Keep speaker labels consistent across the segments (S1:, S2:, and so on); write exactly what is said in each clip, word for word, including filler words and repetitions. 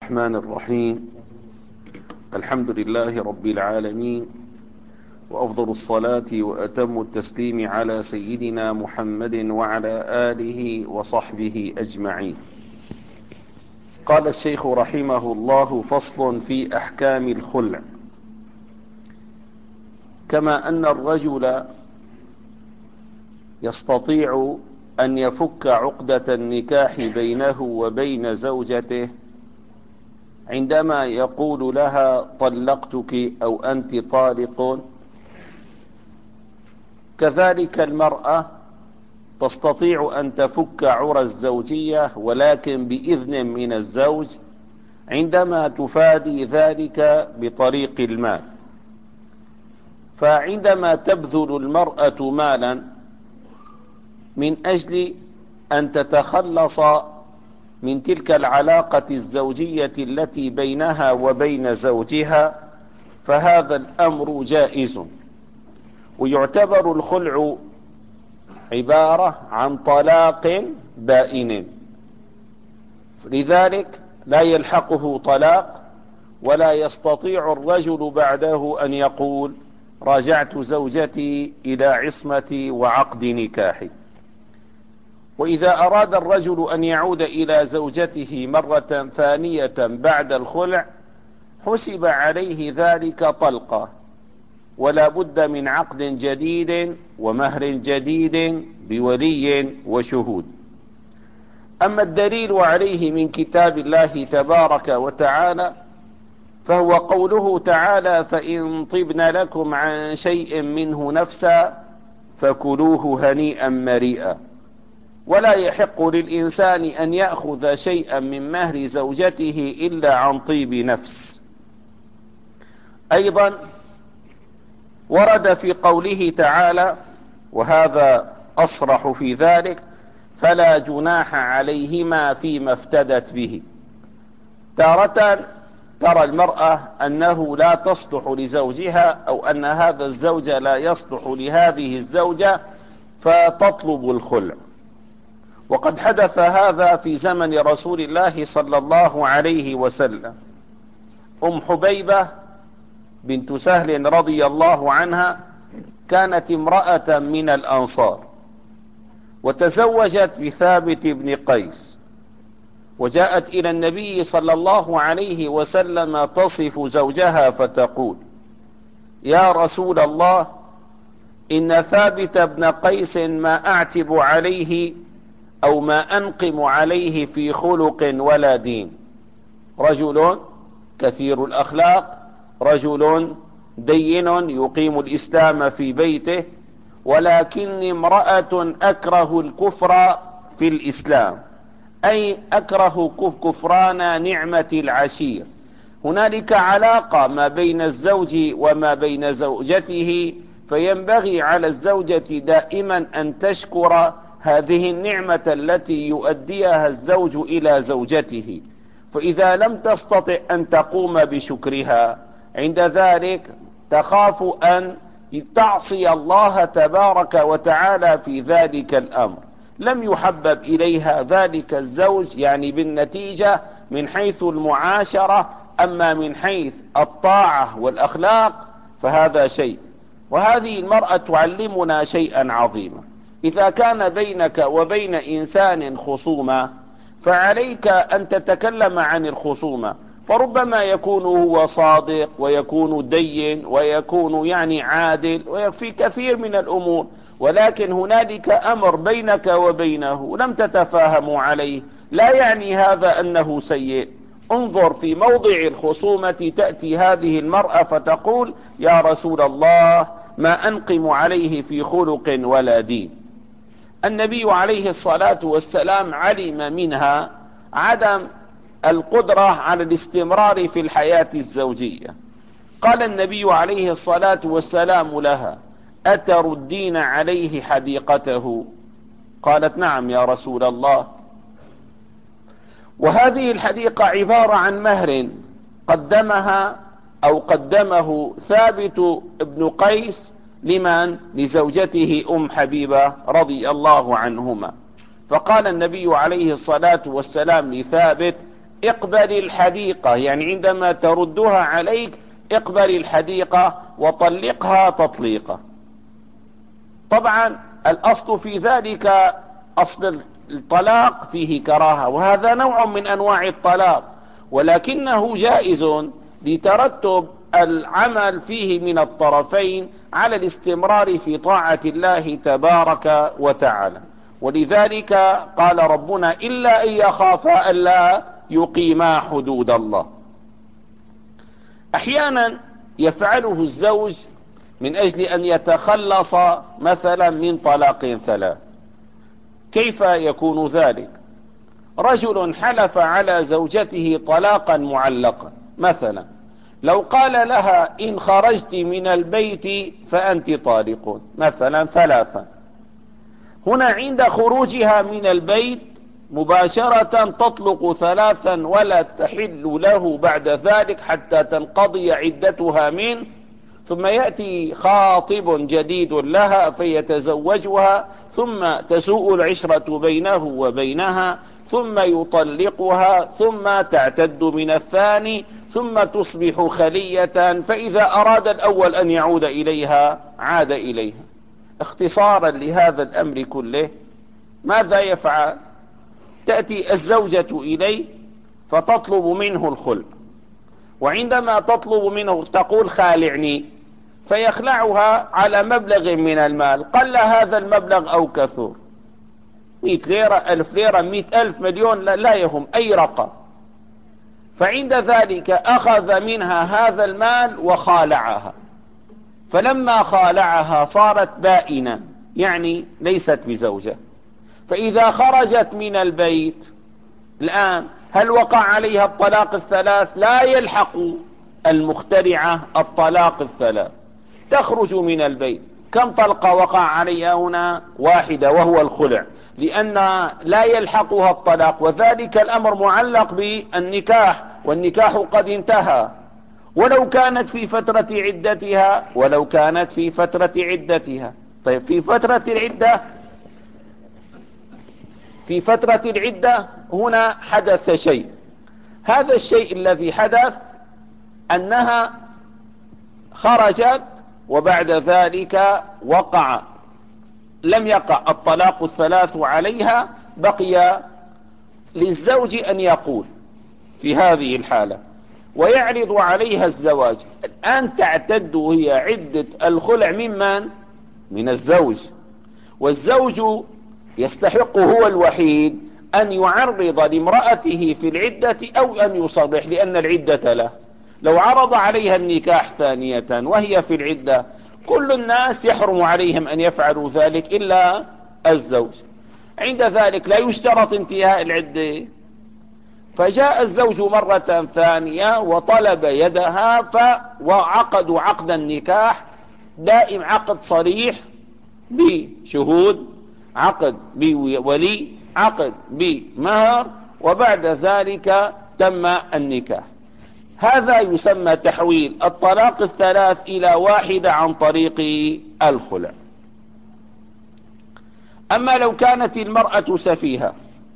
S1: الرحمن الرحيم. الحمد لله رب العالمين، وأفضل الصلاة وأتم التسليم على سيدنا محمد وعلى آله وصحبه أجمعين. قال الشيخ رحمه الله: فصل في أحكام الخلع. كما أن الرجل يستطيع أن يفك عقدة النكاح بينه وبين زوجته عندما يقول لها طلقتك أو أنت طالق، كذلك المرأة تستطيع أن تفك عرى الزوجية ولكن بإذن من الزوج عندما تفادي ذلك بطريق المال. فعندما تبذل المرأة مالا من أجل أن تتخلص من تلك العلاقة الزوجية التي بينها وبين زوجها، فهذا الأمر جائز، ويعتبر الخلع عبارة عن طلاق بائن، لذلك لا يلحقه طلاق، ولا يستطيع الرجل بعده أن يقول راجعت زوجتي إلى عصمتي وعقد نكاحي. وإذا أراد الرجل أن يعود إلى زوجته مرة ثانية بعد الخلع حسب عليه ذلك طلقة، ولا بد من عقد جديد ومهر جديد بولي وشهود. أما الدليل عليه من كتاب الله تبارك وتعالى فهو قوله تعالى: فإن طبن لكم عن شيء منه نفسا فكلوه هنيئا مريئا. ولا يحق للإنسان أن يأخذ شيئا من مهر زوجته إلا عن طيب نفس. أيضا ورد في قوله تعالى، وهذا أصرح في ذلك: فلا جناح عليهما فيما افتدت به. تارة ترى المرأة أنه لا تصلح لزوجها، أو أن هذا الزوج لا يصلح لهذه الزوجة فتطلب الخلع، وقد حدث هذا في زمن رسول الله صلى الله عليه وسلم. أم حبيبة بنت سهل رضي الله عنها كانت امرأة من الأنصار، وتزوجت بثابت بن قيس، وجاءت إلى النبي صلى الله عليه وسلم تصف زوجها فتقول: يا رسول الله، إن ثابت بن قيس ما أعتب عليه أو ما أنقم عليه في خلق ولا دين، رجل كثير الأخلاق، رجل دين يقيم الإسلام في بيته، ولكن امرأة أكره الكفر في الإسلام، أي أكره كفران نعمة العشير. هنالك علاقة ما بين الزوج وما بين زوجته، فينبغي على الزوجة دائما أن تشكر هذه النعمة التي يؤديها الزوج إلى زوجته، فإذا لم تستطع أن تقوم بشكرها عند ذلك تخاف أن تعصي الله تبارك وتعالى في ذلك الأمر. لم يحبب إليها ذلك الزوج يعني بالنتيجة من حيث المعاشرة، أما من حيث الطاعة والأخلاق فهذا شيء. وهذه المرأة تعلمنا شيئا عظيما: إذا كان بينك وبين إنسان خصومة فعليك أن تتكلم عن الخصومة، فربما يكون هو صادق ويكون دين ويكون يعني عادل وفي كثير من الأمور، ولكن هنالك أمر بينك وبينه لم تتفاهموا عليه، لا يعني هذا أنه سيء. انظر في موضع الخصومة تأتي هذه المرأة فتقول: يا رسول الله، ما أنقم عليه في خلق ولا دين. النبي عليه الصلاة والسلام علم منها عدم القدرة على الاستمرار في الحياة الزوجية. قال النبي عليه الصلاة والسلام لها: أتردين عليه حديقته؟ قالت: نعم يا رسول الله. وهذه الحديقة عبارة عن مهر قدمها أو قدمه ثابت بن قيس لمن؟ لزوجته أم حبيبة رضي الله عنهما. فقال النبي عليه الصلاة والسلام لثابت: اقبل الحديقة، يعني عندما تردها عليك اقبل الحديقة وطلقها تطليقة. طبعا الأصل في ذلك أصل الطلاق فيه كراهة، وهذا نوع من أنواع الطلاق، ولكنه جائز لترتب العمل فيه من الطرفين على الاستمرار في طاعة الله تبارك وتعالى. ولذلك قال ربنا: إلا أن يخافا ألا يقيما حدود الله. أحيانا يفعله الزوج من أجل أن يتخلص مثلا من طلاق ثلاث. كيف يكون ذلك؟ رجل حلف على زوجته طلاقا معلقا، مثلا لو قال لها: إن خرجت من البيت فأنت طالق، مثلا ثلاثا. هنا عند خروجها من البيت مباشرة تطلق ثلاثا ولا تحل له بعد ذلك حتى تنقضي عدتها منه، ثم يأتي خاطب جديد لها فيتزوجها، ثم تسوء العشرة بينه وبينها، ثم يطلقها، ثم تعتد من الثاني، ثم تصبح خلية، فإذا أراد الأول أن يعود إليها عاد إليها. اختصارا لهذا الأمر كله ماذا يفعل؟ تأتي الزوجة إليه فتطلب منه الخلع، وعندما تطلب منه تقول: خالعني، فيخلعها على مبلغ من المال، قل هذا المبلغ أو كثر، مئة ليرة، ألف ليرة، مئة ألف، مليون، لا, لا يهم أي رقم. فعند ذلك أخذ منها هذا المال وخالعها، فلما خالعها صارت بائنة، يعني ليست بزوجة. فإذا خرجت من البيت الآن هل وقع عليها الطلاق الثلاث؟ لا يلحق المخترعة الطلاق الثلاث، تخرج من البيت. كم طلقة وقع عليها هنا؟ واحدة، وهو الخلع، لأن لا يلحقها الطلاق، وذلك الأمر معلق بالنكاح، والنكاح قد انتهى. ولو كانت في فترة عدتها ولو كانت في فترة عدتها طيب في فترة العدة في فترة العدة هنا حدث شيء. هذا الشيء الذي حدث أنها خرجت وبعد ذلك وقع لم يقع الطلاق الثلاث عليها، بقي للزوج أن يقول في هذه الحالة ويعرض عليها الزواج. الآن تعتد هي عدة الخلع ممن؟ من الزوج، والزوج يستحق هو الوحيد أن يعرض لامرأته في العدة أو أن يصرح، لأن العدة له. لو عرض عليها النكاح ثانية وهي في العدة كل الناس يحرم عليهم أن يفعلوا ذلك إلا الزوج. عند ذلك لا يشترط انتهاء العدة. فجاء الزوج مرة ثانية وطلب يدها، فعقدوا عقد النكاح دائم، عقد صريح بشهود، عقد بولي، عقد بمهر، وبعد ذلك تم النكاح. هذا يسمى تحويل الطلاق الثلاث إلى واحدة عن طريق الخلع. أما لو كانت المرأة سفيهة،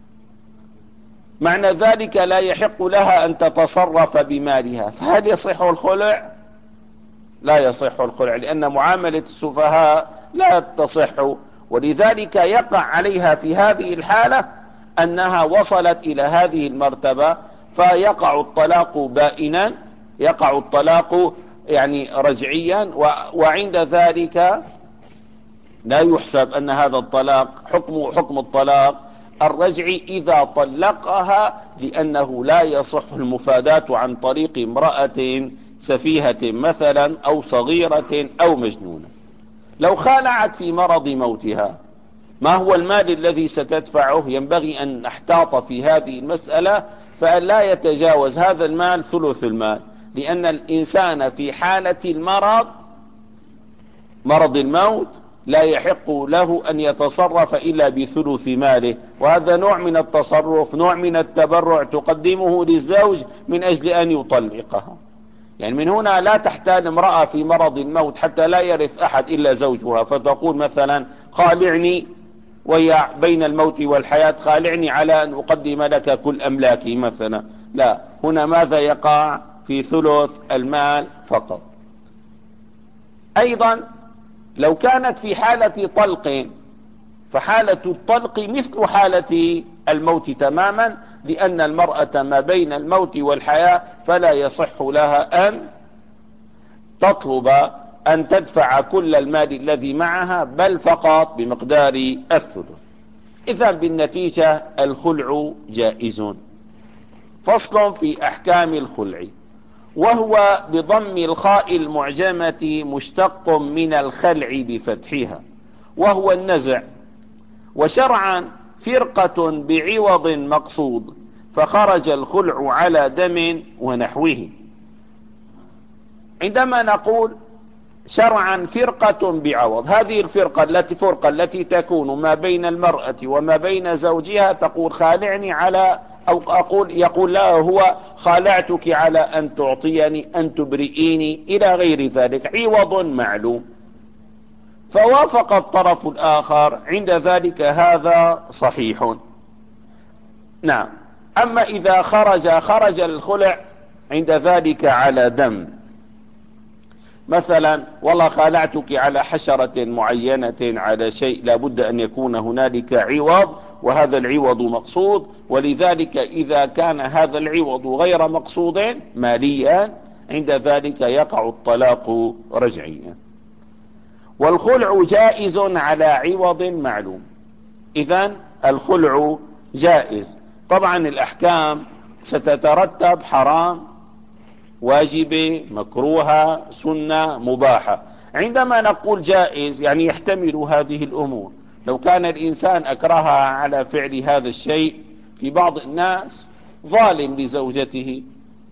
S1: معنى ذلك لا يحق لها أن تتصرف بمالها، فهل يصح الخلع؟ لا يصح الخلع، لأن معاملة السفهاء لا تصح. ولذلك يقع عليها في هذه الحالة أنها وصلت إلى هذه المرتبة، فيقع الطلاق بائنا، يقع الطلاق يعني رجعيا، وعند ذلك لا يحسب أن هذا الطلاق حكم حكم الطلاق الرجعي إذا طلقها، لأنه لا يصح المفاداة عن طريق امرأة سفيهة مثلا أو صغيرة أو مجنونة. لو خالعت في مرض موتها، ما هو المال الذي ستدفعه؟ ينبغي أن نحتاط في هذه المسألة، فأن لا يتجاوز هذا المال ثلث المال، لأن الإنسان في حالة المرض، مرض الموت، لا يحق له أن يتصرف إلا بثلث ماله، وهذا نوع من التصرف، نوع من التبرع تقدمه للزوج من أجل أن يطلقها. يعني من هنا لا تحتاج امرأة في مرض الموت حتى لا يرث أحد إلا زوجها، فتقول مثلا: خالعني، وهي بين الموت والحياة، خالعني على أن أقدم لك كل أملاكي مثلا، لا، هنا ماذا يقع؟ في ثلث المال فقط. ايضا لو كانت في حالة طلق، فحالة الطلق مثل حالة الموت تماما، لأن المرأة ما بين الموت والحياة، فلا يصح لها أن تطلب أن تدفع كل المال الذي معها، بل فقط بمقدار الثلث. إذا بالنتيجة الخلع جائز. فصل في أحكام الخلع، وهو بضم الخاء المعجمة مشتق من الخلع بفتحها، وهو النزع. وشرعا فرقة بعوض مقصود، فخرج الخلع على دم ونحوه. عندما نقول شرعا فرقة بعوض، هذه الفرقة التي فرقة التي تكون ما بين المرأة وما بين زوجها، تقول خالعني على، أو أقول يقول لا هو خالعتك على أن تعطيني، أن تبرئيني، إلى غير ذلك، عوض معلوم. فوافق الطرف الآخر، عند ذلك هذا صحيح. نعم. أما إذا خرج خرج الخلع عند ذلك على دم، مثلا والله خالعتك على حشرة معينة، على شيء لابد أن يكون هنالك عوض، وهذا العوض مقصود، ولذلك إذا كان هذا العوض غير مقصود ماليا، عند ذلك يقع الطلاق رجعيا. والخلع جائز على عوض معلوم. إذن الخلع جائز. طبعا الأحكام ستترتب: حرام، واجبة، مكروهة، سنة، مباحة. عندما نقول جائز يعني يحتمل هذه الأمور. لو كان الإنسان أكرهها على فعل هذا الشيء، في بعض الناس ظالم لزوجته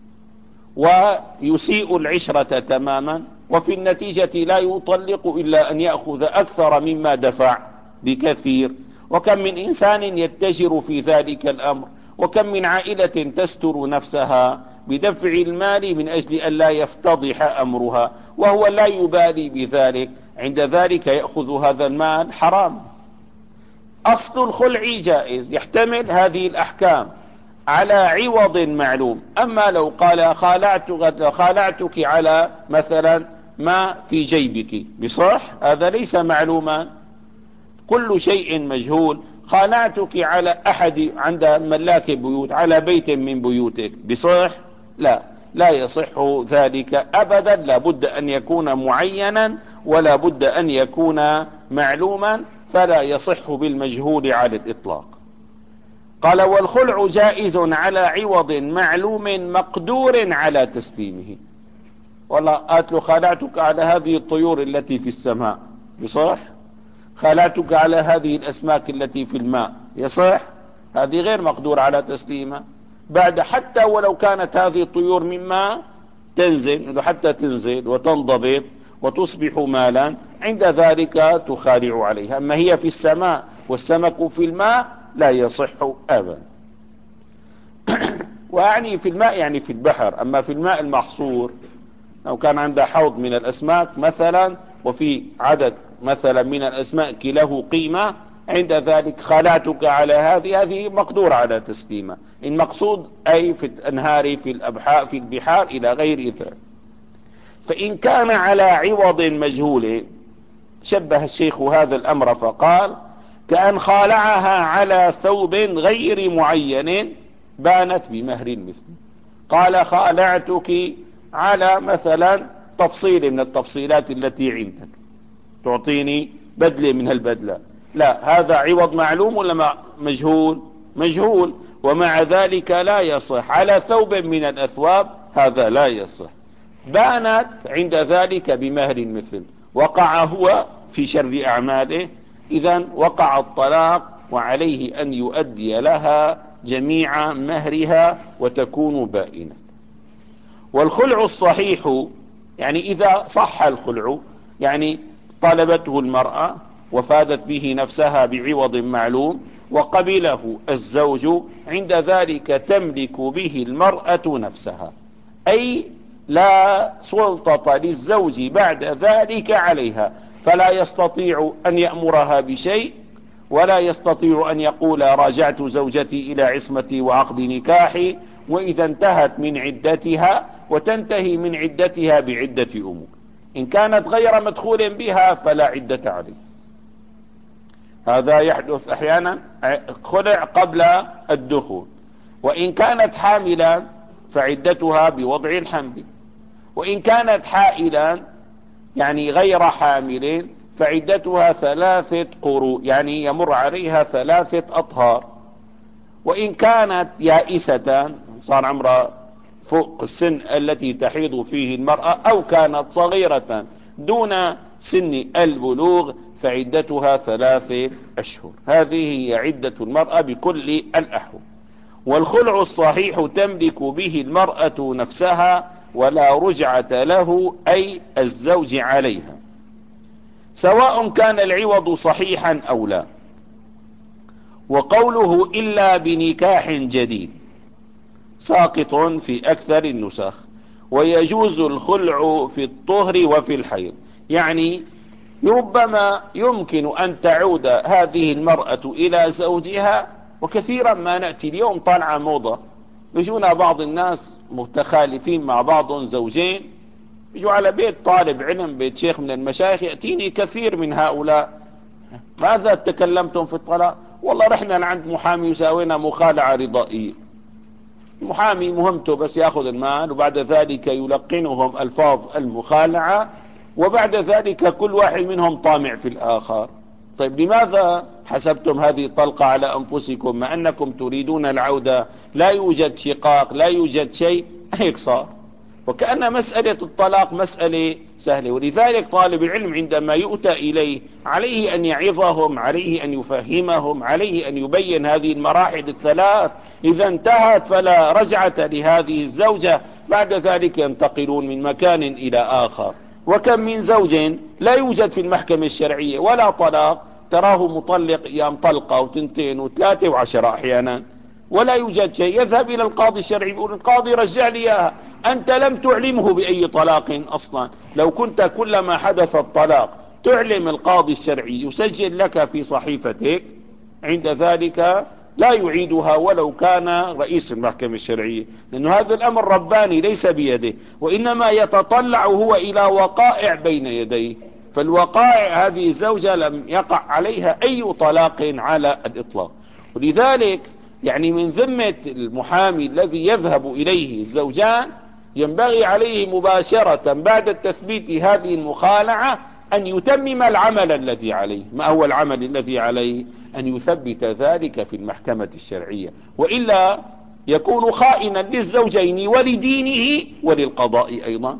S1: ويسيء العشرة تماما، وفي النتيجة لا يطلق إلا أن يأخذ أكثر مما دفع بكثير. وكم من إنسان يتجر في ذلك الأمر، وكم من عائلة تستر نفسها بدفع المال من أجل أن لا يفتضح أمرها، وهو لا يبالي بذلك، عند ذلك يأخذ هذا المال حرام. أصل الخلع جائز، يحتمل هذه الأحكام على عوض معلوم. أما لو قال خالعت خالعتك على مثلا ما في جيبك، بصح هذا ليس معلوما، كل شيء مجهول. خالعتك على أحد عند ملاك بيوت، على بيت من بيوتك، بصح؟ لا، لا يصح ذلك أبدا. لا بد أن يكون معينا، ولا بد أن يكون معلوما، فلا يصح بالمجهول على الإطلاق. قال: والخلع جائز على عوض معلوم مقدور على تسليمه. والله قالت له خالعتك على هذه الطيور التي في السماء، يصح؟ خالعتك على هذه الأسماك التي في الماء، يصح؟ هذه غير مقدور على تسليمها. بعد حتى ولو كانت هذه الطيور مما تنزل، حتى تنزل وتنضبط وتصبح مالا، عند ذلك تخالع عليها. أما هي في السماء والسمك في الماء لا يصح أبدا. ويعني في الماء يعني في البحر. أما في الماء المحصور، لو كان عندها حوض من الأسماك مثلا، وفي عدد مثلا من الأسماك له قيمة، عند ذلك خالعتك على هذه هذه مقدور على تسليمها. المقصود أي في الأنهار، في الأبحار، في البحار، إلى غير ذلك. فإن كان على عوض مجهول، شبه الشيخ هذا الأمر فقال: كأن خالعها على ثوب غير معين بانت بمهر مثل. قال: خالعتك على مثلا تفصيل من التفصيلات التي عندك، تعطيني بدلة من هالبدلة. لا، هذا عوض معلوم ولا مجهول؟ مجهول. ومع ذلك لا يصح على ثوب من الأثواب، هذا لا يصح. بانت عند ذلك بمهر مثل، وقع هو في شر أعماله، إذن وقع الطلاق، وعليه أن يؤدي لها جميع مهرها وتكون بائنة. والخلع الصحيح يعني إذا صح الخلع، يعني طلبته المرأة وفادت به نفسها بعوض معلوم وقبله الزوج، عند ذلك تملك به المرأة نفسها، أي لا سلطة للزوج بعد ذلك عليها، فلا يستطيع أن يأمرها بشيء، ولا يستطيع أن يقول راجعت زوجتي إلى عصمتي وعقد نكاحي، وإذا انتهت من عدتها، وتنتهي من عدتها بعدة أمور. إن كانت غير مدخول بها فلا عدة عليه. هذا يحدث أحيانا، خلع قبل الدخول. وإن كانت حاملا فعدتها بوضع الحمل، وإن كانت حائلا يعني غير حامل فعدتها ثلاثة قروء، يعني يمر عليها ثلاثة أطهار. وإن كانت يائسة، صار عمرها فوق السن التي تحيض فيه المرأة، أو كانت صغيرة دون سن البلوغ، فعدتها ثلاثة أشهر. هذه هي عدة المرأة بكل الأحوال. والخلع الصحيح تملك به المرأة نفسها ولا رجعة له، أي الزوج عليها، سواء كان العوض صحيحا أو لا. وقوله إلا بنكاح جديد ساقط في أكثر النسخ. ويجوز الخلع في الطهر وفي الحيض، يعني ربما يمكن أن تعود هذه المرأة إلى زوجها. وكثيرا ما نأتي اليوم طالعة موضة، يجونا بعض الناس متخالفين مع بعض زوجين، يجوا على بيت طالب علم، بيت شيخ من المشايخ، يأتيني كثير من هؤلاء: ماذا تكلمتم في الطلاق؟ والله رحنا لعند محامي وساوينا مخالعة رضائية. المحامي مهمته بس ياخذ المال، وبعد ذلك يلقنهم الفاظ المخالعة، وبعد ذلك كل واحد منهم طامع في الآخر. طيب لماذا حسبتم هذه الطلقة على أنفسكم مع أنكم تريدون العودة؟ لا يوجد شقاق، لا يوجد شيء، هيك صار. وكأن مسألة الطلاق مسألة سهلة. ولذلك طالب العلم عندما يؤتى إليه عليه أن يعظهم، عليه أن يفهمهم، عليه أن يبين هذه المراحل الثلاث. إذا انتهت فلا رجعة لهذه الزوجة، بعد ذلك ينتقلون من مكان إلى آخر. وكم من زوج لا يوجد في المحكمة الشرعية ولا طلاق، تراه مطلق أيام طلقة وتنتين وثلاثة وعشرة أحيانا، ولا يوجد شيء. يذهب إلى القاضي الشرعي يقول: القاضي رجع لي إياها. أنت لم تعلمه بأي طلاق أصلا. لو كنت كلما حدث الطلاق تعلم القاضي الشرعي يسجل لك في صحيفتك، عند ذلك لا يعيدها ولو كان رئيس المحكمة الشرعية، لأن هذا الأمر رباني ليس بيده، وإنما يتطلع هو إلى وقائع بين يديه. فالوقائع هذه الزوجة لم يقع عليها أي طلاق على الإطلاق. ولذلك يعني من ذمة المحامي الذي يذهب إليه الزوجان ينبغي عليه مباشرة بعد التثبيت هذه المخالعة أن يتمم العمل الذي عليه. ما هو العمل الذي عليه؟ أن يثبت ذلك في المحكمة الشرعية، وإلا يكون خائنا للزوجين ولدينه وللقضاء أيضا.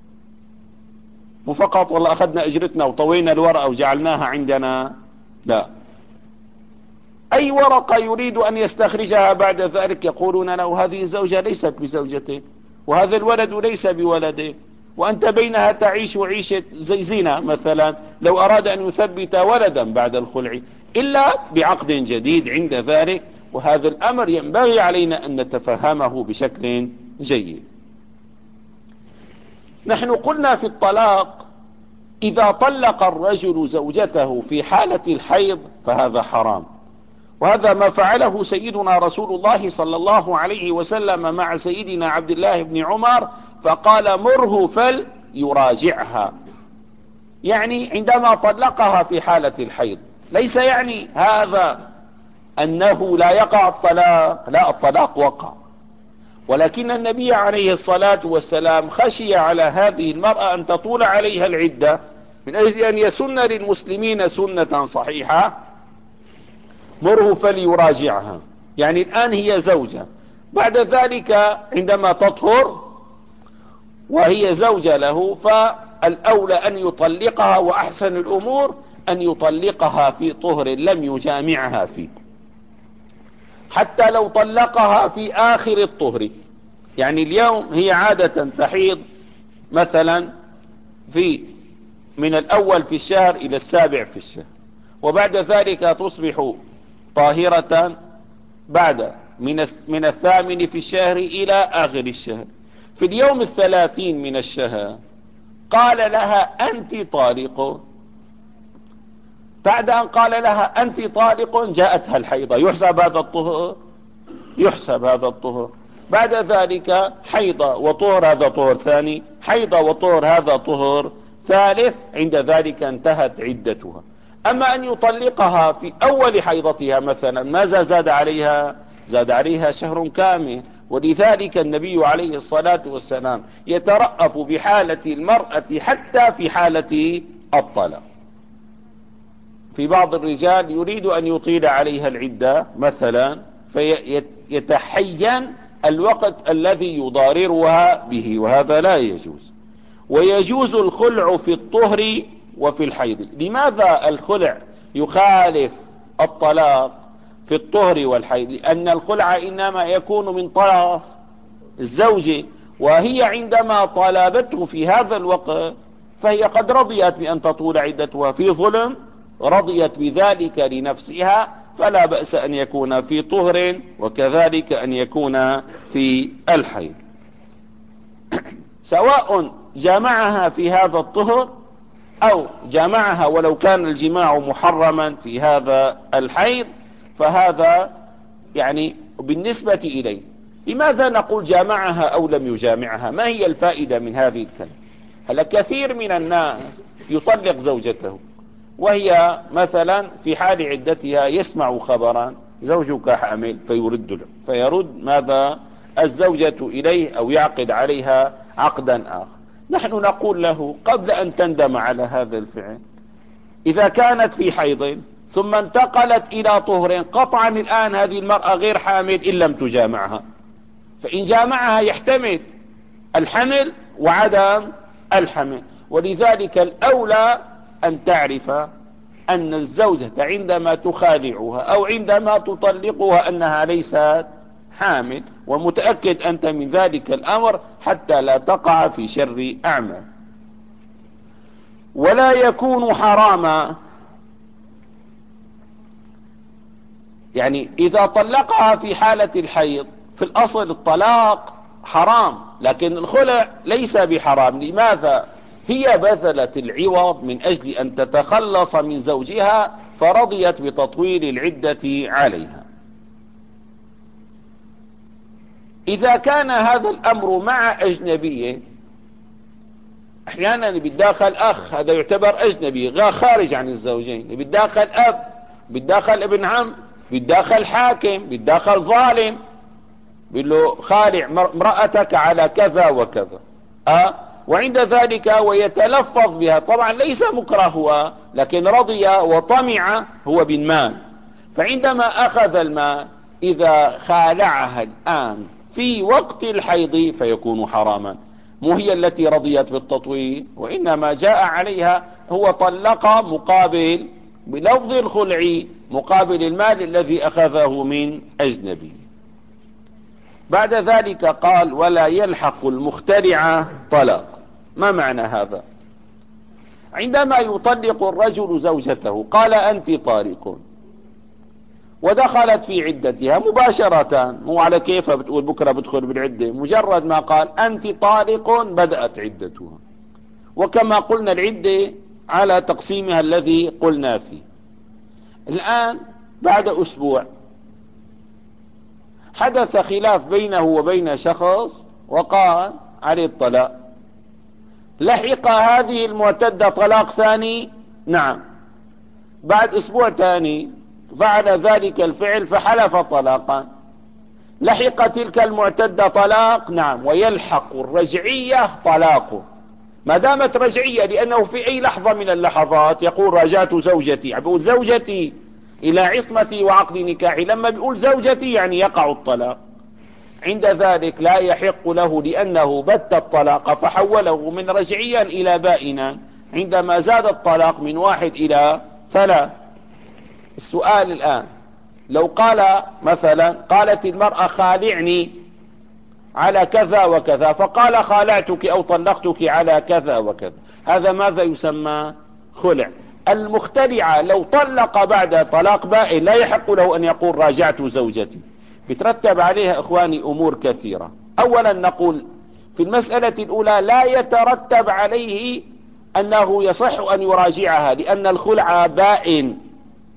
S1: وفقط والله أخذنا أجرتنا وطوينا الورقة وجعلناها عندنا، لا. أي ورقة يريد أن يستخرجها بعد ذلك يقولون له: هذه الزوجة ليست بزوجته، وهذا الولد ليس بولده، وأنت بينها تعيش وعيشة زي زنا مثلا. لو أراد أن يثبت ولدا بعد الخلع إلا بعقد جديد عند ذلك. وهذا الأمر ينبغي علينا أن نتفهمه بشكل جيد. نحن قلنا في الطلاق: إذا طلق الرجل زوجته في حالة الحيض فهذا حرام. وهذا ما فعله سيدنا رسول الله صلى الله عليه وسلم مع سيدنا عبد الله بن عمر، فقال: مره فليراجعها. يعني عندما طلقها في حالة الحيض، ليس يعني هذا أنه لا يقع الطلاق، لا، الطلاق وقع، ولكن النبي عليه الصلاة والسلام خشي على هذه المرأة أن تطول عليها العدة من أجل أن يسن للمسلمين سنة صحيحة. مره فليراجعها، يعني الآن هي زوجة، بعد ذلك عندما تطهر وهي زوجة له فالأولى أن يطلقها، وأحسن الأمور أن يطلقها في طهر لم يجامعها فيه. حتى لو طلقها في آخر الطهر، يعني اليوم هي عادة تحيض مثلا في من الأول في الشهر إلى السابع في الشهر، وبعد ذلك تصبح طاهرة بعد من من الثامن في الشهر إلى آخر الشهر. في اليوم الثلاثين من الشهر قال لها: أنت طالق. بعد أن قال لها أنت طالق جاءتها الحيضة، يحسب هذا الطهر؟ يحسب هذا الطهر. بعد ذلك حيضة وطهر، هذا طهر ثاني، حيضة وطهر، هذا طهر ثالث، عند ذلك انتهت عدتها. أما أن يطلقها في أول حيضتها مثلا، ماذا زاد عليها؟ زاد عليها شهر كامل. ولذلك النبي عليه الصلاة والسلام يترأف بحالة المرأة حتى في حالة الطلاق. في بعض الرجال يريد أن يطيل عليها العدة مثلا، فيتحين الوقت الذي يضاررها به، وهذا لا يجوز. ويجوز الخلع في الطهر وفي الحيض. لماذا الخلع يخالف الطلاق في الطهر والحيض؟ لأن الخلع إنما يكون من طرف الزوجة، وهي عندما طالبته في هذا الوقت فهي قد رضيت بأن تطول عدتها في ظلم، رضيت بذلك لنفسها، فلا بأس أن يكون في طهر وكذلك أن يكون في الحيض. سواء جامعها في هذا الطهر أو جامعها ولو كان الجماع محرما في هذا الحيض، فهذا يعني بالنسبة إليه. لماذا نقول جامعها أو لم يجامعها؟ ما هي الفائدة من هذه الكلمة؟ هل كثير من الناس يطلق زوجته وهي مثلا في حال عدتها يسمع خبرا زوجك حامل، فيرد له، فيرد ماذا؟ الزوجة إليه، أو يعقد عليها عقدا آخر. نحن نقول له قبل أن تندم على هذا الفعل، إذا كانت في حيض ثم انتقلت إلى طهر، قطعا الآن هذه المرأة غير حامل إن لم تجامعها، فإن جامعها يحتمل الحمل وعدم الحمل. ولذلك الأولى أن تعرف أن الزوجة عندما تخالعها أو عندما تطلقها أنها ليست حامل، ومتأكد أنت من ذلك الأمر حتى لا تقع في شر أعمال. ولا يكون حراما، يعني إذا طلقها في حالة الحيض، في الأصل الطلاق حرام، لكن الخلع ليس بحرام. لماذا؟ هي بذلت العوض من أجل أن تتخلص من زوجها، فرضيت بتطويل العدة عليها. إذا كان هذا الأمر مع أجنبية، أحيانا بالداخل أخ، هذا يعتبر أجنبي غا خارج عن الزوجين، بالداخل أب، بالداخل ابن عم، بالداخل حاكم، بالداخل ظالم، بيقول له خالع امرأتك على كذا وكذا، أه؟ وعند ذلك ويتلفظ بها، طبعا ليس مكره هو، لكن رضي وطمع هو بالمال. فعندما أخذ المال، إذا خالعها الآن في وقت الحيض فيكون حراما. مو هي التي رضيت بالتطويل، وإنما جاء عليها هو طلق مقابل بلفظ الخلع مقابل المال الذي أخذه من أجنبي. بعد ذلك قال: ولا يلحق المخترع طلاق. ما معنى هذا؟ عندما يطلق الرجل زوجته قال أنت طالق، ودخلت في عدتها مباشرة، مو على كيف بتقول بكرة بدخل بالعدة، مجرد ما قال أنت طالق بدأت عدتها. وكما قلنا العدة على تقسيمها الذي قلنا فيه. الآن بعد أسبوع حدث خلاف بينه وبين شخص وقال عليه الطلاق، لحق هذه المعتدة طلاق ثاني؟ نعم. بعد أسبوع ثاني فعل ذلك الفعل فحلف طلاقا، لحق تلك المعتدة طلاق؟ نعم. ويلحق الرجعية طلاقه ما دامت رجعية، لأنه في أي لحظة من اللحظات يقول راجعت زوجتي، يقول زوجتي إلى عصمتي وعقد نكاحي، لما بيقول زوجتي يعني يقع الطلاق. عند ذلك لا يحق له، لأنه بت الطلاق فحوله من رجعيا إلى بائنا، عندما زاد الطلاق من واحد إلى ثلاث. السؤال الآن، لو قال مثلا قالت المرأة خالعني على كذا وكذا، فقال خالعتك أو طلقتك على كذا وكذا، هذا ماذا يسمى؟ خلع. المخترعة لو طلق بعد طلاق بائن لا يحق له أن يقول راجعت زوجتي. بترتب عليها إخواني أمور كثيرة. أولا نقول في المسألة الأولى لا يترتب عليه أنه يصح أن يراجعها، لأن الخلع بائن،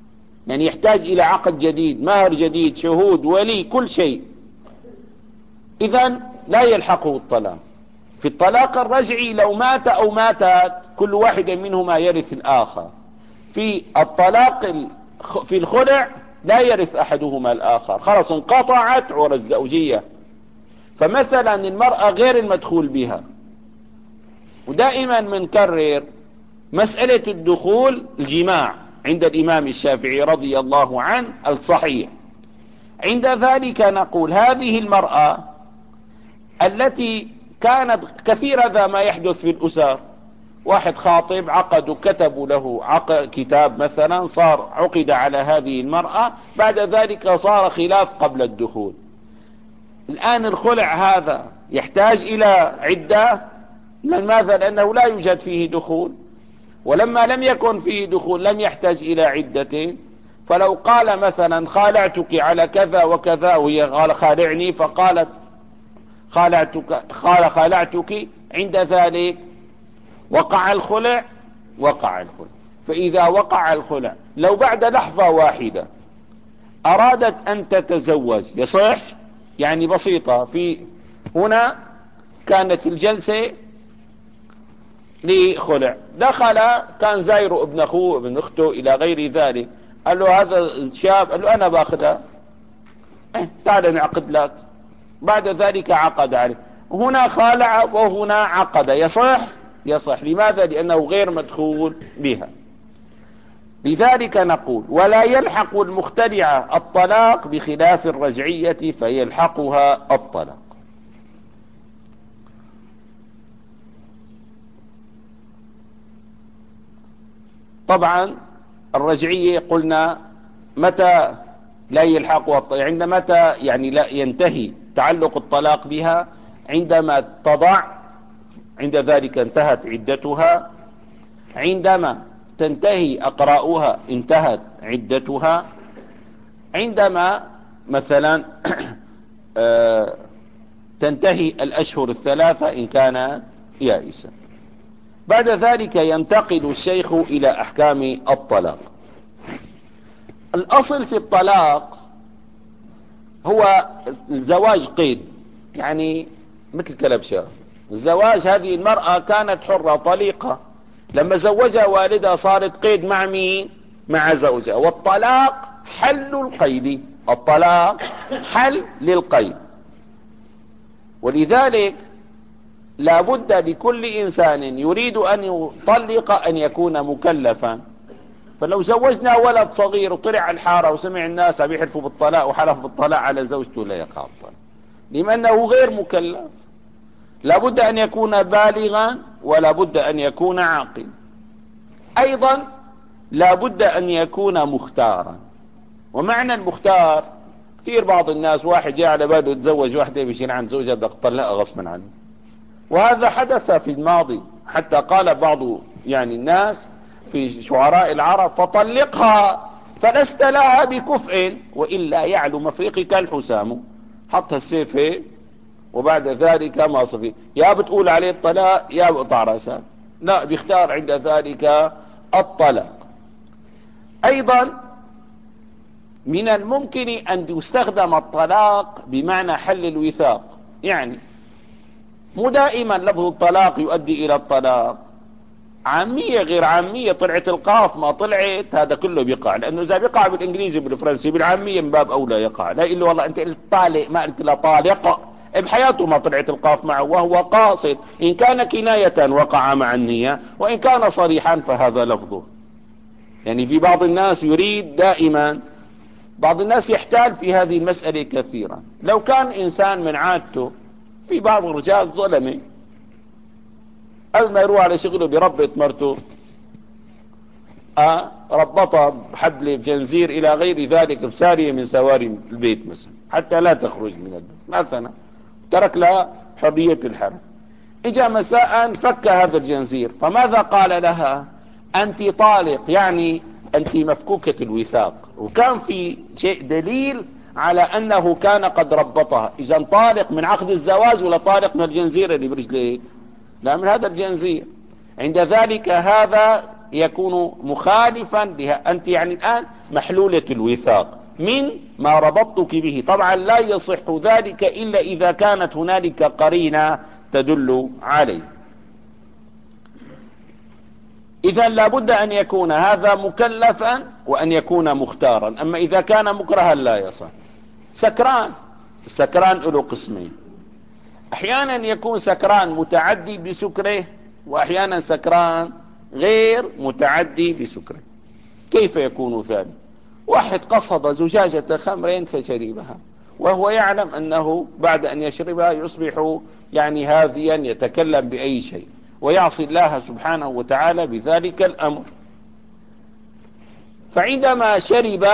S1: يعني يحتاج إلى عقد جديد، مهر جديد، شهود، ولي، كل شيء. إذن لا يلحقه الطلاق. في الطلاق الرجعي لو مات أو ماتت كل واحد منهما يرث الآخر. في الطلاق في الخلع لا يرث أحدهما الآخر، خلاص انقطعت عرى الزوجية. فمثلا المرأة غير المدخول بها، ودائما منكرر مسألة الدخول الجماع عند الإمام الشافعي رضي الله عنه الصحيح. عند ذلك نقول هذه المرأة التي كانت كثير ذا ما يحدث في الأسر، واحد خاطب عقد كتبوا له عقد كتاب مثلا، صار عقد على هذه المرأة، بعد ذلك صار خلاف قبل الدخول. الآن الخلع هذا يحتاج إلى عدة، لماذا؟ لأنه لا يوجد فيه دخول، ولما لم يكن فيه دخول لم يحتاج إلى عدة. فلو قال مثلا خالعتك على كذا وكذا وهي قال خالعني، فقالت خالعتك قال خالعتك، عند ذلك وقع الخلع وقع الخلع. فإذا وقع الخلع لو بعد لحظة واحدة أرادت أن تتزوج يصح، يعني بسيطة. في هنا كانت الجلسة لخلع، دخل كان زاير ابن أخوه ابن أخته إلى غير ذلك، قال له هذا الشاب، قال له أنا باخذها، اه تعال نعقد لك. بعد ذلك عقد عليه. هنا خالع وهنا عقد، يصح يصح. لماذا؟ لأنه غير مدخول بها. لذلك نقول ولا يلحق المخترعة الطلاق بخلاف الرجعية فيلحقها الطلاق. طبعا الرجعية قلنا متى لا يلحقها الطلاق، عند متى يعني لا ينتهي تعلق الطلاق بها، عندما تضع، عند ذلك انتهت عدتها، عندما تنتهي أقراؤها انتهت عدتها، عندما مثلا تنتهي الأشهر الثلاثة إن كانت يائسة. بعد ذلك ينتقل الشيخ إلى أحكام الطلاق. الأصل في الطلاق هو الزواج قيد، يعني مثل كلبشة. الزواج، هذه المرأة كانت حرة طليقة، لما زوجها والدها صارت قيد مع مين؟ مع زوجها. والطلاق حل القيد، الطلاق حل للقيد. ولذلك لا بد لكل إنسان يريد أن يطلق أن يكون مكلفا. فلو زوجنا ولد صغير وطلع الحارة وسمع الناس عم يحلفوا بالطلاق وحلف بالطلاق على زوجته لا يقع الطلاق، لأنه غير مكلف. لا بد أن يكون بالغا ولا بد أن يكون عاقل. أيضا لا بد أن يكون مختارا. ومعنى المختار، كثير بعض الناس واحد جاء على باله يتزوج واحدة بيشيل عن زوجها بدك تطلقها غصبا عنه، وهذا حدث في الماضي. حتى قال بعض يعني الناس في شعراء العرب فطلقها فلست لها بكفء وإلا يعلو مفرقك الحسام. حطها السيف هيك وبعد ذلك ما صفي، يا بتقول عليه الطلاق يا بقطع رأسك. لا، بيختار عند ذلك الطلاق. أيضا من الممكن أن يستخدم الطلاق بمعنى حل الوثاق، يعني مو دائما لفظ الطلاق يؤدي إلى الطلاق، عامية غير عامية، طلعت القاف ما طلعت هذا كله بيقع، لأنه إذا بيقع بالإنجليزي بالفرنسي بالعامية من باب أولى يقع. لا يقول له والله أنت قلت طالق ما قلت له طالق، بحياته ما طلعت القاف معه، وهو قاصد. إن كان كناية وقع مع النية، وإن كان صريحا فهذا لفظه. يعني في بعض الناس يريد دائما، بعض الناس يحتال في هذه المسألة كثيرا. لو كان إنسان من عادته، في بعض الرجال ظلمه قبل ما يروح على شغله بربط مرته، أه ربطها بحبل بجنزير إلى غير ذلك بسارية من سواري البيت مثلا حتى لا تخرج من البيت مثلا، ترك لها حرية الحركة. اجا مساء فك هذا الجنزير، فماذا قال لها؟ أنت طالق، يعني أنت مفكوكة الوثاق. وكان في شيء دليل على أنه كان قد ربطها. إذا طالق من عقد الزواج ولا طالق من الجنزير اللي برجليك؟ لا، من هذا الجنزير. عند ذلك هذا يكون مخالفا لها، أنت يعني الآن محلولة الوثاق، من ما ربطتك به. طبعا لا يصح ذلك إلا إذا كانت هنالك قرينة تدل عليه. إذا لابد أن يكون هذا مكلفا وأن يكون مختارا. أما إذا كان مكرها لا يصح. سكران، السكران له قسمين، أحيانا يكون سكران متعدي بسكره، وأحيانا سكران غير متعدي بسكره. كيف يكون ذلك؟ واحد قصد زجاجة خمر فشربها وهو يعلم أنه بعد أن يشربها يصبح يعني هاذيا يتكلم بأي شيء ويعصي الله سبحانه وتعالى بذلك الأمر. فعندما شرب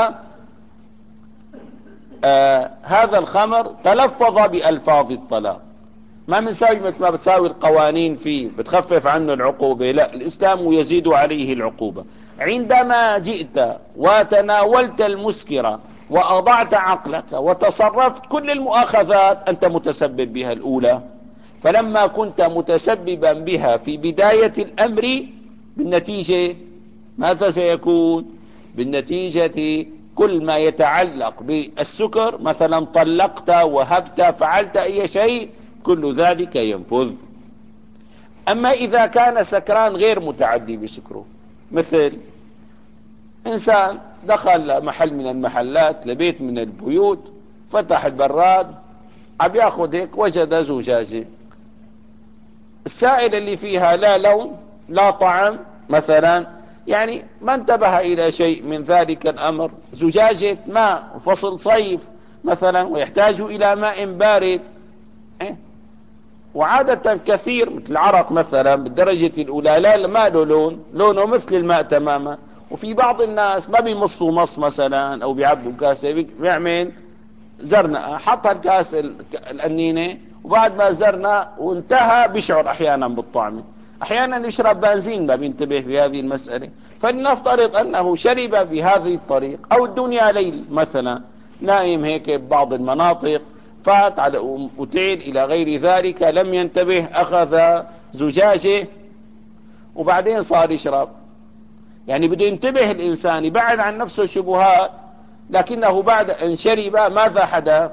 S1: آه هذا الخمر تلفظ بألفاظ الطلاق. ما بنساوي مثل ما بتساوي القوانين فيه بتخفف عنه العقوبة، لا، الإسلام يزيد عليه العقوبة. عندما جئت وتناولت المسكرة وأضعت عقلك وتصرفت كل المؤاخذات أنت متسبب بها الأولى، فلما كنت متسببا بها في بداية الأمر بالنتيجة ماذا سيكون؟ بالنتيجة كل ما يتعلق بالسكر، مثلا طلقت وهبت فعلت أي شيء، كل ذلك ينفذ. أما إذا كان سكران غير متعدي بسكره، مثل إنسان دخل محل من المحلات لبيت من البيوت، فتح البراد عم ياخذ هيك وجد زجاجة، السائل اللي فيها لا لون لا طعم مثلا، يعني ما انتبه إلى شيء من ذلك الأمر، زجاجة ماء فصل صيف مثلا ويحتاج إلى ماء بارد، إيه؟ وعادة كثير مثل العرق مثلا بالدرجة الأولى لا ما له لون، لونه مثل الماء تماما. وفي بعض الناس ما بيمصوا مص مثلا أو بيعبوا كاسة، بيعمل زرنقة، حط الكاس الأنينة وبعد ما زرنا وانتهى بيشعر أحيانا بالطعم، أحيانا يشرب بنزين ما بينتبه بهذه المسألة. فلنفترض أنه شرب بهذه الطريق، أو الدنيا ليل مثلا نايم هيك ببعض المناطق، فات على أوتيل إلى غير ذلك، لم ينتبه أخذ زجاجة وبعدين صار يشرب. يعني بده ينتبه الإنسان يبعد عن نفسه الشبهات، لكنه بعد أن شرب ماذا حدث؟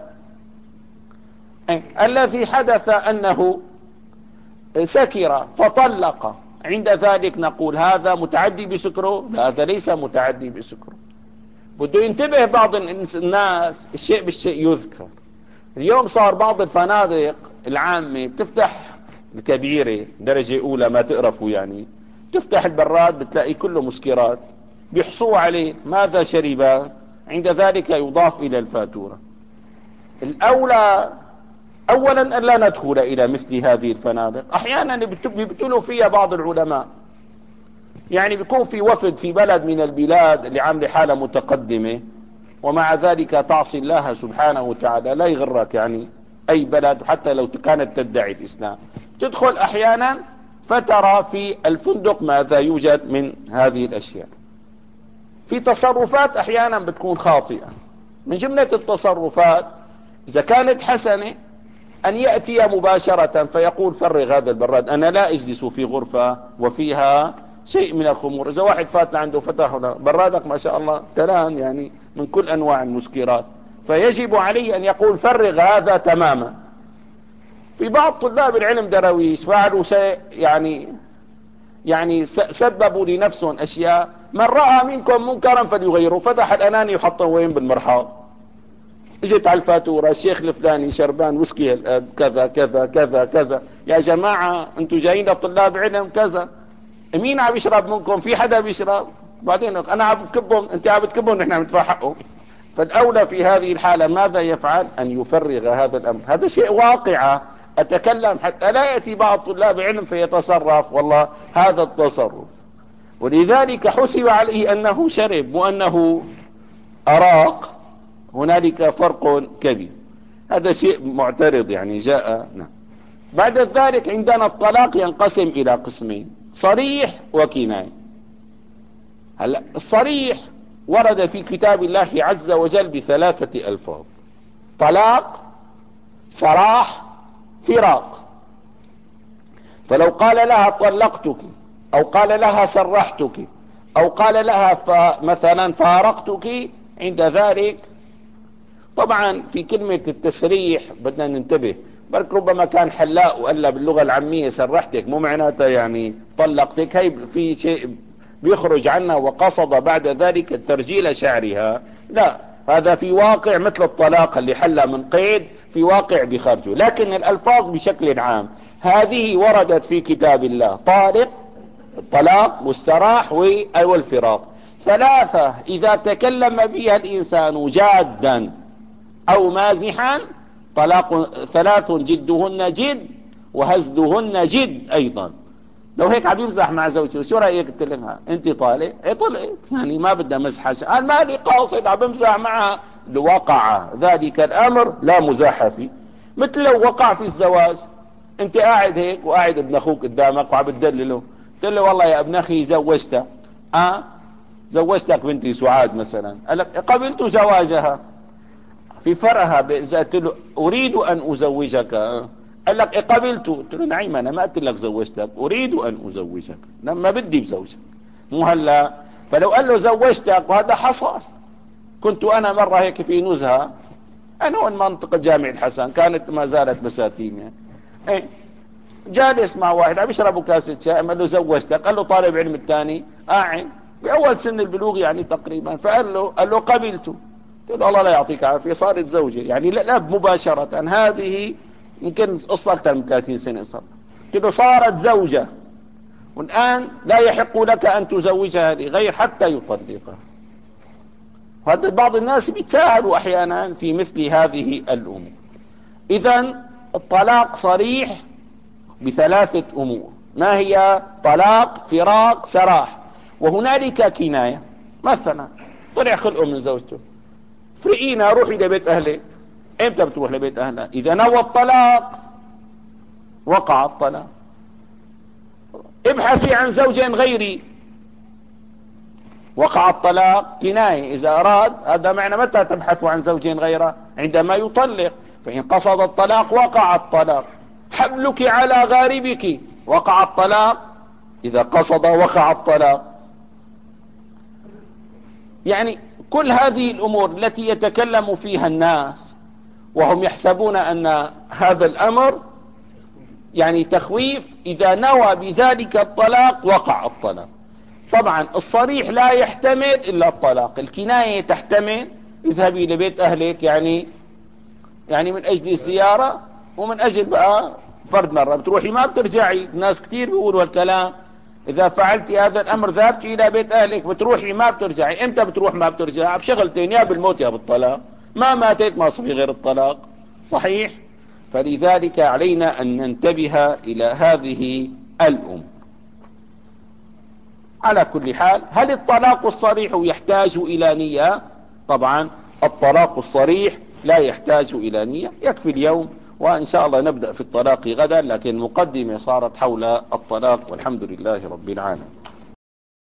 S1: الذي حدث أنه سكر فطلق، عند ذلك نقول هذا متعدي بسكره؟ لا، هذا ليس متعدي بسكره. بده ينتبه بعض الناس، الشيء بالشيء يذكر. اليوم صار بعض الفنادق العامة بتفتح الكبيرة درجة أولى ما تقرفوا، يعني تفتح البراد بتلاقي كله مسكرات بيحصوا عليه، ماذا شرب؟ عند ذلك يضاف إلى الفاتورة. الأولى أولا أن لا ندخل إلى مثل هذه الفنادق. أحيانا بيبتلوا فيها بعض العلماء، يعني بيكون في وفد في بلد من البلاد اللي عامله حالة متقدمة، ومع ذلك تعصي الله سبحانه وتعالى. لا يغرك يعني أي بلد حتى لو كانت تدعي الإسلام، تدخل أحيانا فترى في الفندق ماذا يوجد من هذه الأشياء. في تصرفات أحيانا بتكون خاطئة. من جملة التصرفات إذا كانت حسنة أن يأتي مباشرة فيقول فرغ هذا البراد، أنا لا أجلس في غرفة وفيها شيء من الخمور. إذا واحد فات عنده فتح برادك ما شاء الله تلان يعني من كل أنواع المسكرات، فيجب عليه أن يقول فرغ هذا تماما. في بعض طلاب العلم درويش فعلوا شيء يعني يعني سببوا لنفسهم أشياء، من رأى منكم منكرا فليغيره، فتح الأناني وحطه وين بالمرحاض، اجت على الفاتورة الشيخ الفلاني شربان وسكي كذا كذا كذا كذا. يا جماعة انتوا جايين لطلاب علم كذا، مين عم يشرب منكم؟ في حدا بيشرب؟ بعدين انا عم بكبهم، انت عم بتكبهم، نحن عم ندفع حقه. فالاولى في هذه الحالة ماذا يفعل؟ ان يفرغ هذا الامر. هذا شيء واقع اتكلم حتى لا يأتي بعض طلاب علم فيتصرف والله هذا التصرف. ولذلك حسب عليه انه شرب وانه اراق، هنالك فرق كبير. هذا شيء معترض يعني جاء. نعم. بعد ذلك عندنا الطلاق ينقسم إلى قسمين، صريح وكناية. هلا الصريح ورد في كتاب الله عز وجل بثلاثة ألفاظ: طلاق، سراح، فراق. فلو قال لها طلقتك أو قال لها سرحتك أو قال لها مثلا فارقتك، عند ذلك طبعا في كلمة التسريح بدنا ننتبه، بل ربما كان حلاق وقال لها باللغة العامية سرحتك، مو معناتها يعني طلقتك، هي في شيء بيخرج عنها وقصد بعد ذلك ترجيل شعرها، لا، هذا في واقع مثل الطلاق اللي حل من قيد، في واقع بخرجه. لكن الألفاظ بشكل عام هذه وردت في كتاب الله، طالق، الطلاق والسراح والفراق، ثلاثة إذا تكلم فيها الإنسان جادا أو مازحا، طلاق ثلاث جدهن جد وهزلهن جد أيضا. لو هيك عم يمزح مع زوجته، شو رأيك؟ قلت لها انت طالق؟ ايه طلقت، يعني ما بدها مزحة، انا مالي قاصد عم بمزح معها. وقع ذلك الامر لا مزاح فيه، مثل لو وقع في الزواج، انت قاعد هيك وقاعد ابن اخوك قدامك وعم بتدلله، قلت له والله يا ابن اخي زوجتك، اه زوجتك بنتي سعاد مثلا، قال لك قبلت زواجها، في فرقها اذا قلت له اريد ان ازوجك، آه. قال لك قبلت، قلت له نعم انا ما قلت لك زوجتك، اريد ان ازوجك، لما بدي بزوجك، مو هلا. فلو قال له زوجتك، وهذا حصل، كنت انا مرة هيك في نزهة، انا وين منطقة جامع الحسن، كانت ما زالت بساتين يعني، ايه جالس مع واحد عم يشربوا كاسة شاي، قال له زوجتك، قال له طالب علم الثاني قاعد باول سن البلوغ يعني تقريبا، فقال له قال له قبلته، قال له الله لا يعطيك عافية، صارت زوجة يعني لا مباشرة، هذه يمكن قصة اكثر من ثلاثين سنة صار، قلت له صارت زوجة، والان لا يحق لك ان تزوجها لغير حتى يطلقها. وهذا بعض الناس بيتساهلوا احيانا في مثل هذه الامور. اذا الطلاق صريح بثلاثة امور، ما هي؟ طلاق، فراق، سراح. وهنالك كناية، مثلا طلع خلقه من زوجته، فرقينا روحي لبيت اهلك، امتى بتروح لبيت اهلها؟ اذا نوى الطلاق وقع الطلاق. ابحثي عن زوج غيري، وقع الطلاق. كناية اذا اراد، هذا معنى متى تبحث عن زوج غيره؟ عندما يطلق، فان قصد الطلاق وقع الطلاق. حبلك على غاربك، وقع الطلاق، اذا قصد وقع الطلاق. يعني كل هذه الامور التي يتكلم فيها الناس وهم يحسبون ان هذا الامر يعني تخويف، اذا نوى بذلك الطلاق وقع الطلاق. طبعا الصريح لا يحتمل الا الطلاق، الكناية تحتمل، اذهبي لبيت اهلك يعني يعني من اجل الزيارة، ومن اجل بقى فرد مرة بتروحي ما بترجعي. ناس كتير بيقولوا هالكلام، اذا فعلت هذا الامر ذهبت الى بيت اهلك، بتروحي ما بترجعي. امتى بتروح ما بترجع؟ بشغلتين، يا بالموت يا بالطلاق، ما ماتت ما صفي غير الطلاق، صحيح؟ فلذلك علينا ان ننتبه الى هذه الامور. على كل حال، هل الطلاق الصريح يحتاج الى نية؟ طبعا الطلاق الصريح لا يحتاج الى نية، يكفي اليوم، وان شاء الله نبدأ في الطلاق غدا، لكن مقدمة صارت حول الطلاق، والحمد لله رب العالمين.